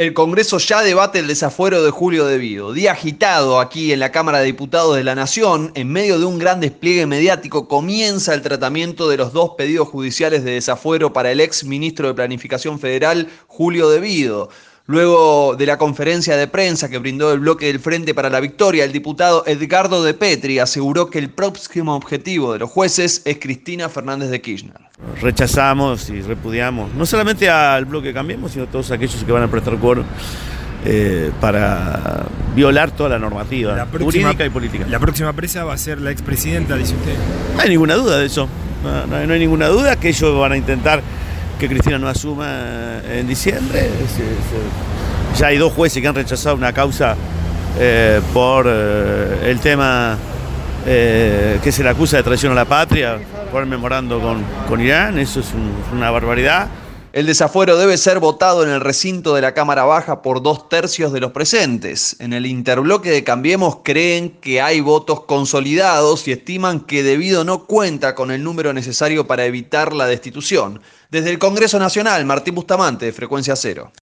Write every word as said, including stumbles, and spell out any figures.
El Congreso ya debate el desafuero de Julio De Vido. Día agitado aquí en la Cámara de Diputados de la Nación. En medio de un gran despliegue mediático comienza el tratamiento de los dos pedidos judiciales de desafuero para el ex ministro de Planificación Federal, Julio De Vido. Luego de la conferencia de prensa que brindó el bloque del Frente para la Victoria, el diputado Edgardo de Petri aseguró que el próximo objetivo de los jueces es Cristina Fernández de Kirchner. Rechazamos y repudiamos, no solamente al bloque Cambiemos, sino a todos aquellos que van a prestar quórum eh, para violar toda la normativa la próxima, jurídica y política. La próxima presa va a ser la expresidenta, dice usted. No hay ninguna duda de eso, no, no, no hay ninguna duda que ellos van a intentar que Cristina no asuma en diciembre. Se, se, ya hay dos jueces que han rechazado una causa eh, por eh, el tema eh, que se le acusa de traición a la patria por el memorando con, con Irán. Eso es un, una barbaridad. El desafuero debe ser votado en el recinto de la Cámara Baja por dos tercios de los presentes. En el interbloque de Cambiemos creen que hay votos consolidados y estiman que De Vido no cuenta con el número necesario para evitar la destitución. Desde el Congreso Nacional, Martín Bustamante, de Frecuencia Cero.